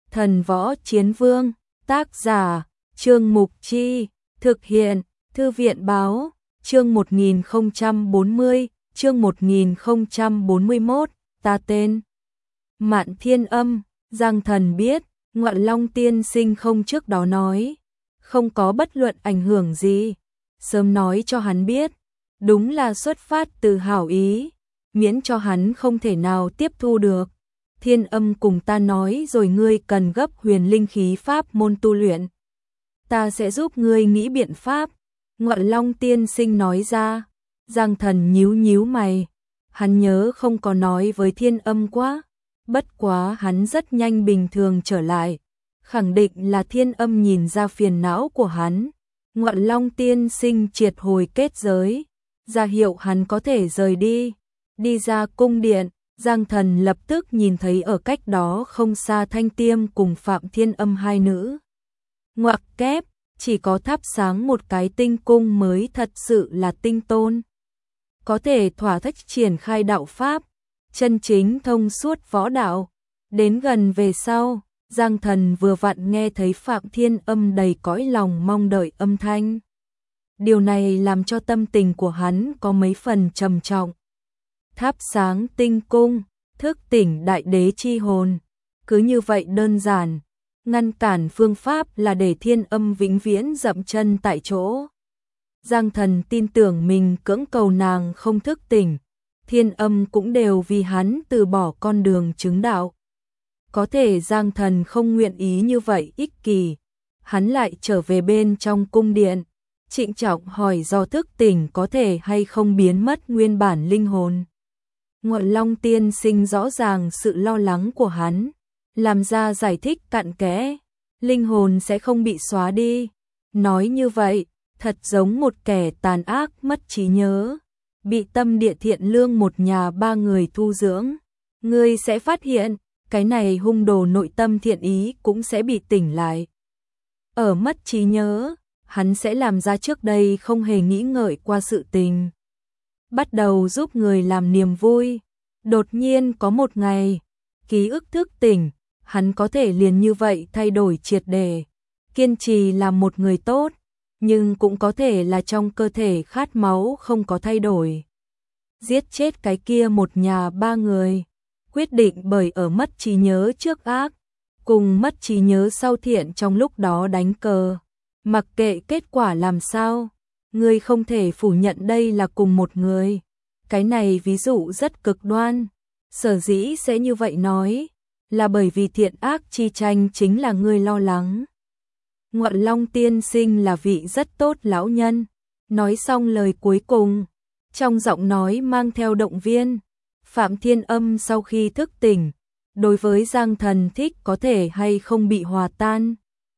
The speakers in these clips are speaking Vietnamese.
Thần Võ Chiến Vương, tác giả, Trương Mục Chi, thực hiện, Thư viện Báo, chương 1040, chương 1041, ta tên Mạn Thiên Âm. Giang Thần biết, Ngọa Long tiên sinh không trước đó nói, không có bất luận ảnh hưởng gì, sớm nói cho hắn biết, đúng là xuất phát từ hảo ý, miễn cho hắn không thể nào tiếp thu được. Thiên Âm cùng ta nói rồi, ngươi cần gấp huyền linh khí pháp môn tu luyện, ta sẽ giúp ngươi nghĩ biện pháp. Ngọa Long tiên sinh nói ra. Giang Thần nhíu nhíu mày, hắn nhớ không có nói với Thiên Âm quá, bất quá hắn rất nhanh bình thường trở lại, khẳng định là Thiên Âm nhìn ra phiền não của hắn. Ngọa Long tiên sinh triệt hồi kết giới, ra hiệu hắn có thể rời đi. Đi ra cung điện, Giang Thần lập tức nhìn thấy ở cách đó không xa Thanh Tiêm cùng Phạm Thiên Âm hai nữ. Ngoặc kép, chỉ có thắp sáng một cái tinh cung mới thật sự là tinh tôn, có thể thỏa thích triển khai đạo pháp, chân chính thông suốt võ đạo. Đến gần về sau, Giang Thần vừa vặn nghe thấy Phạm Thiên Âm đầy cõi lòng mong đợi âm thanh. Điều này làm cho tâm tình của hắn có mấy phần trầm trọng. Thắp sáng tinh cung, thức tỉnh đại đế chi hồn, cứ như vậy đơn giản. Ngăn cản phương pháp là để Thiên Âm vĩnh viễn dậm chân tại chỗ. Giang Thần tin tưởng mình cưỡng cầu nàng không thức tỉnh, Thiên Âm cũng đều vì hắn từ bỏ con đường chứng đạo. Có thể Giang Thần không nguyện ý như vậy ích kỷ, hắn lại trở về bên trong cung điện, trịnh trọng hỏi do thức tỉnh có thể hay không biến mất nguyên bản linh hồn. Ngọa Long tiên sinh rõ ràng sự lo lắng của hắn, làm ra giải thích cặn kẽ, linh hồn sẽ không bị xóa đi. Nói như vậy, thật giống một kẻ tàn ác mất trí nhớ, bị Tâm Địa Thiện Lương một nhà ba người thu dưỡng. Ngươi sẽ phát hiện, cái này hung đồ nội tâm thiện ý cũng sẽ bị tỉnh lại. Ở mất trí nhớ, hắn sẽ làm ra trước đây không hề nghĩ ngợi qua sự tình. Bắt đầu giúp người làm niềm vui. Đột nhiên có một ngày, ký ức thức tỉnh, hắn có thể liền như vậy thay đổi triệt để, kiên trì làm một người tốt, nhưng cũng có thể là trong cơ thể khát máu không có thay đổi. Giết chết cái kia một nhà ba người, quyết định bởi ở mất trí nhớ trước ác, cùng mất trí nhớ sau thiện trong lúc đó đánh cờ. Mặc kệ kết quả làm sao, ngươi không thể phủ nhận đây là cùng một người. Cái này ví dụ rất cực đoan, sở dĩ sẽ như vậy nói, là bởi vì thiện ác chi tranh chính là ngươi lo lắng. Ngọa Long tiên sinh là vị rất tốt lão nhân, nói xong lời cuối cùng, trong giọng nói mang theo động viên. Phạm Thiên Âm sau khi thức tỉnh, đối với Giang Thần thích có thể hay không bị hòa tan,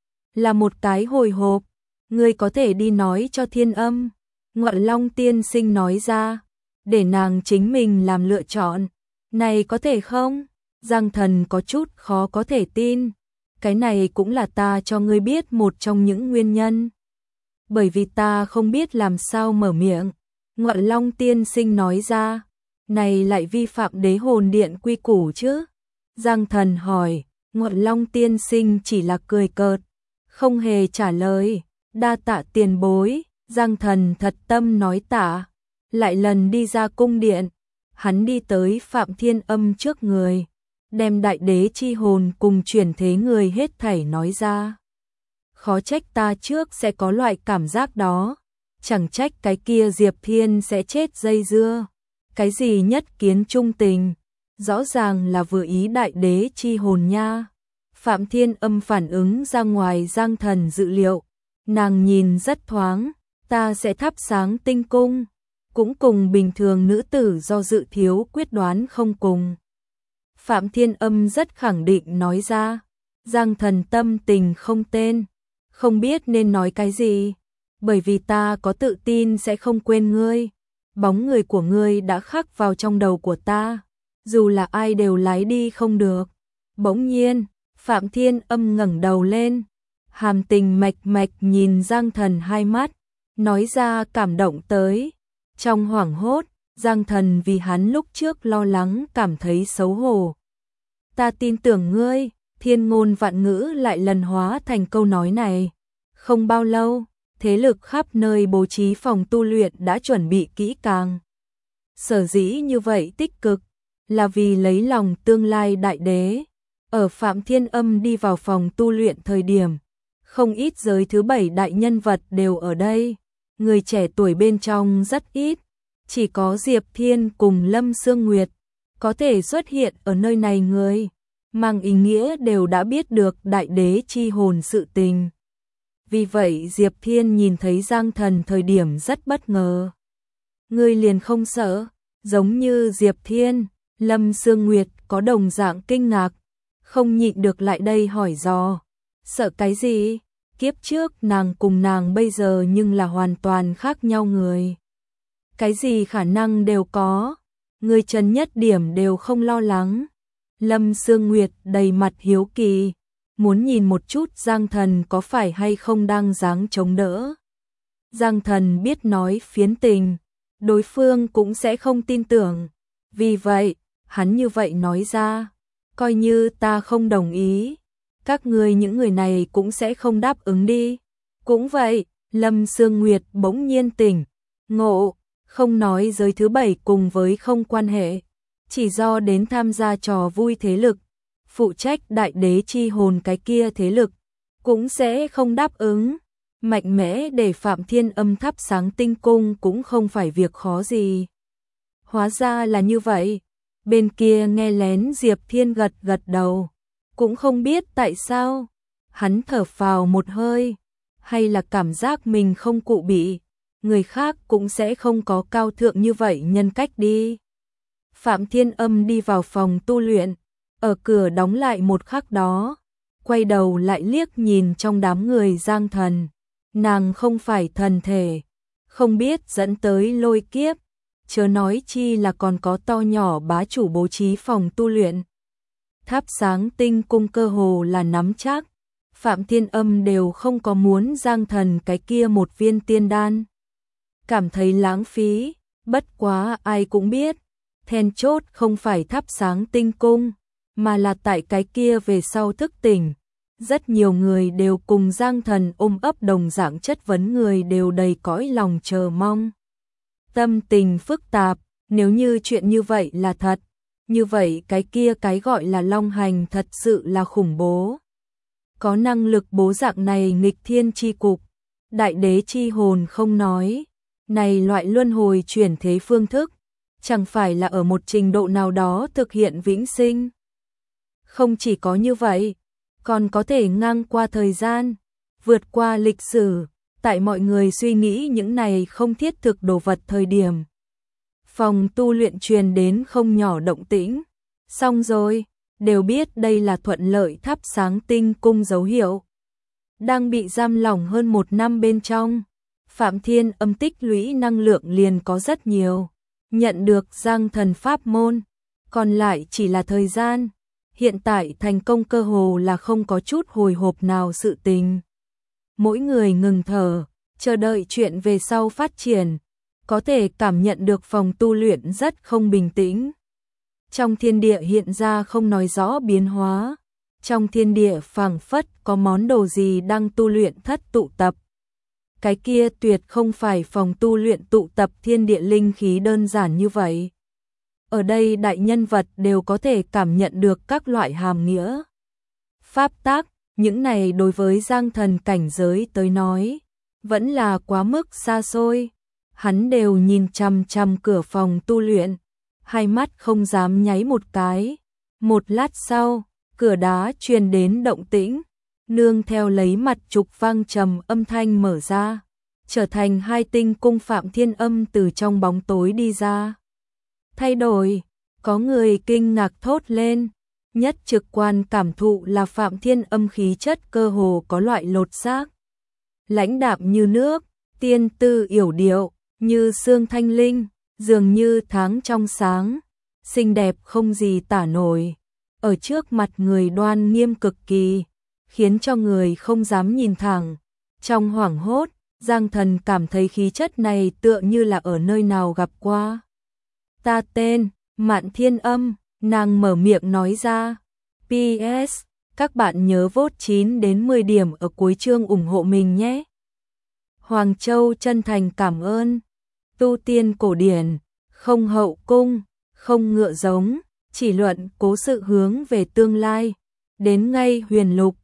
là một cái hồi hộp. Ngươi có thể đi nói cho Thiên Âm, Ngọa Long tiên sinh nói ra, để nàng chính mình làm lựa chọn. Này có thể không? Giang Thần có chút khó có thể tin. Cái này cũng là ta cho ngươi biết một trong những nguyên nhân. Bởi vì ta không biết làm sao mở miệng. Ngọa Long tiên sinh nói ra, này lại vi phạm đế hồn điện quy củ chứ? Giang Thần hỏi. Ngọa Long tiên sinh chỉ là cười cợt, không hề trả lời. Đa tạ tiền bối. Giang Thần thật tâm nói tạ, lại lần đi ra cung điện. Hắn đi tới Phạm Thiên Âm trước người, đem đại đế chi hồn cùng chuyển thế người hết thảy nói ra. Khó trách ta trước sẽ có loại cảm giác đó, chẳng trách cái kia Diệp Thiên sẽ chết dây dưa. Cái gì nhất kiến trung tình, rõ ràng là vừa ý đại đế chi hồn nha. Phạm Thiên Âm phản ứng ra ngoài Giang Thần dự liệu, nàng nhìn rất thoáng, ta sẽ thắp sáng tinh cung, cũng cùng bình thường nữ tử do dự thiếu quyết đoán không cùng. Phạm Thiên Âm rất khẳng định nói ra. Giang Thần tâm tình không tên, không biết nên nói cái gì, bởi vì ta có tự tin sẽ không quên ngươi. Bóng người của ngươi đã khắc vào trong đầu của ta, dù là ai đều lái đi không được. Bỗng nhiên, Phạm Thiên Âm ngẩng đầu lên, hàm tình mạch mạch nhìn Giang Thần hai mắt, nói ra cảm động tới. Trong hoảng hốt, Giang Thần vì hắn lúc trước lo lắng cảm thấy xấu hổ. Ta tin tưởng ngươi, Thiên ngôn vạn ngữ lại lần hóa thành câu nói này. Không bao lâu, thế lực khắp nơi bố trí phòng tu luyện đã chuẩn bị kỹ càng. Sở dĩ như vậy tích cực, là vì lấy lòng tương lai đại đế. Ở Phạm Thiên Âm đi vào phòng tu luyện thời điểm, không ít giới thứ 7 đại nhân vật đều ở đây. Người trẻ tuổi bên trong rất ít, chỉ có Diệp Thiên cùng Lâm Sương Nguyệt có thể xuất hiện ở nơi này người, mang ý nghĩa đều đã biết được đại đế chi hồn sự tình. Vì vậy Diệp Thiên nhìn thấy Giang Thần thời điểm rất bất ngờ. Người liền không sợ, giống như Diệp Thiên, Lâm Sương Nguyệt có đồng dạng kinh ngạc, không nhịn được lại đây hỏi dò. Sợ cái gì? Kiếp trước nàng cùng nàng bây giờ nhưng là hoàn toàn khác nhau người. Cái gì khả năng đều có, người trần nhất điểm đều không lo lắng. Lâm Sương Nguyệt đầy mặt hiếu kỳ, muốn nhìn một chút Giang Thần có phải hay không đang dáng chống đỡ. Giang Thần biết nói phiến tình, đối phương cũng sẽ không tin tưởng. Vì vậy, hắn như vậy nói ra, coi như ta không đồng ý, các ngươi những người này cũng sẽ không đáp ứng đi. Cũng vậy, Lâm Sương Nguyệt bỗng nhiên tỉnh ngộ, không nói giới thứ 7 cùng với không quan hệ, chỉ do đến tham gia trò vui thế lực, phụ trách đại đế chi hồn cái kia thế lực, cũng sẽ không đáp ứng. Mạnh mẽ để Phạm Thiên Âm thắp sáng tinh cung cũng không phải việc khó gì. Hóa ra là như vậy. Bên kia nghe lén Diệp Thiên gật gật đầu, cũng không biết tại sao, hắn thở phào một hơi, hay là cảm giác mình không cụ bị, người khác cũng sẽ không có cao thượng như vậy nhân cách đi. Phạm Thiên Âm đi vào phòng tu luyện, ở cửa đóng lại một khắc đó, quay đầu lại liếc nhìn trong đám người Giang Thần, nàng không phải thần thể, không biết dẫn tới lôi kiếp, chớ nói chi là còn có to nhỏ bá chủ bố trí phòng tu luyện. Thắp sáng tinh cung cơ hồ là nắm chắc, Phạm Thiên Âm đều không có muốn Giang Thần cái kia một viên tiên đan. Cảm thấy lãng phí, bất quá ai cũng biết, then chốt không phải thắp sáng tinh cung, mà là tại cái kia về sau thức tỉnh. Rất nhiều người đều cùng Giang Thần ôm ấp đồng dạng chất vấn, người đều đầy cõi lòng chờ mong. Tâm tình phức tạp, nếu như chuyện như vậy là thật, như vậy cái kia cái gọi là long hành thật sự là khủng bố. Có năng lực bố dạng này nghịch thiên chi cục, đại đế chi hồn không nói, này loại luân hồi chuyển thế phương thức, chẳng phải là ở một trình độ nào đó thực hiện vĩnh sinh. Không chỉ có như vậy, còn có thể ngang qua thời gian, vượt qua lịch sử, tại mọi người suy nghĩ những này không thiết thực đồ vật thời điểm. Phòng tu luyện truyền đến không nhỏ động tĩnh, xong rồi, đều biết đây là thuận lợi thắp sáng tinh cung dấu hiệu. Đang bị giam lỏng hơn 1 năm bên trong, Phạm Thiên Âm tích lũy năng lượng liền có rất nhiều, nhận được Giang Thần pháp môn, còn lại chỉ là thời gian. Hiện tại thành công cơ hồ là không có chút hồi hộp nào sự tình. Mỗi người ngừng thở, chờ đợi chuyện về sau phát triển, có thể cảm nhận được phòng tu luyện rất không bình tĩnh. Trong thiên địa hiện ra không nói rõ biến hóa, trong thiên địa phảng phất có món đồ gì đang tu luyện thất tụ tập. Cái kia tuyệt không phải phòng tu luyện tụ tập thiên địa linh khí đơn giản như vậy. Ở đây đại nhân vật đều có thể cảm nhận được các loại hàm nghĩa. Pháp tác, những này đối với Giang Thần cảnh giới tới nói, vẫn là quá mức xa xôi. Hắn đều nhìn chằm chằm cửa phòng tu luyện, hai mắt không dám nháy một cái. Một lát sau, cửa đá truyền đến động tĩnh, nương theo lấy mặt trục vang trầm âm thanh mở ra, trở thành 2 tinh cung Phạm Thiên Âm từ trong bóng tối đi ra. Thay đổi, có người kinh ngạc thốt lên, nhất trực quan cảm thụ là Phạm Thiên Âm khí chất cơ hồ có loại lột xác. Lãnh đạm như nước, tiên tư yểu điệu, như sương thanh linh, dường như tháng trong sáng, xinh đẹp không gì tả nổi. Ở trước mặt người đoan nghiêm cực kỳ, khiến cho người không dám nhìn thẳng. Trong hoảng hốt, Giang Thần cảm thấy khí chất này tựa như là ở nơi nào gặp qua. Ta tên Mạn Thiên Âm, nàng mở miệng nói ra. PS, Các bạn nhớ vote 9 đến 10 điểm ở cuối chương ủng hộ mình nhé. Hoàng Châu chân thành cảm ơn. Tu tiên cổ điển, không hậu cung, không ngựa giống, chỉ luận cố sự hướng về tương lai. Đến ngay huyền lục,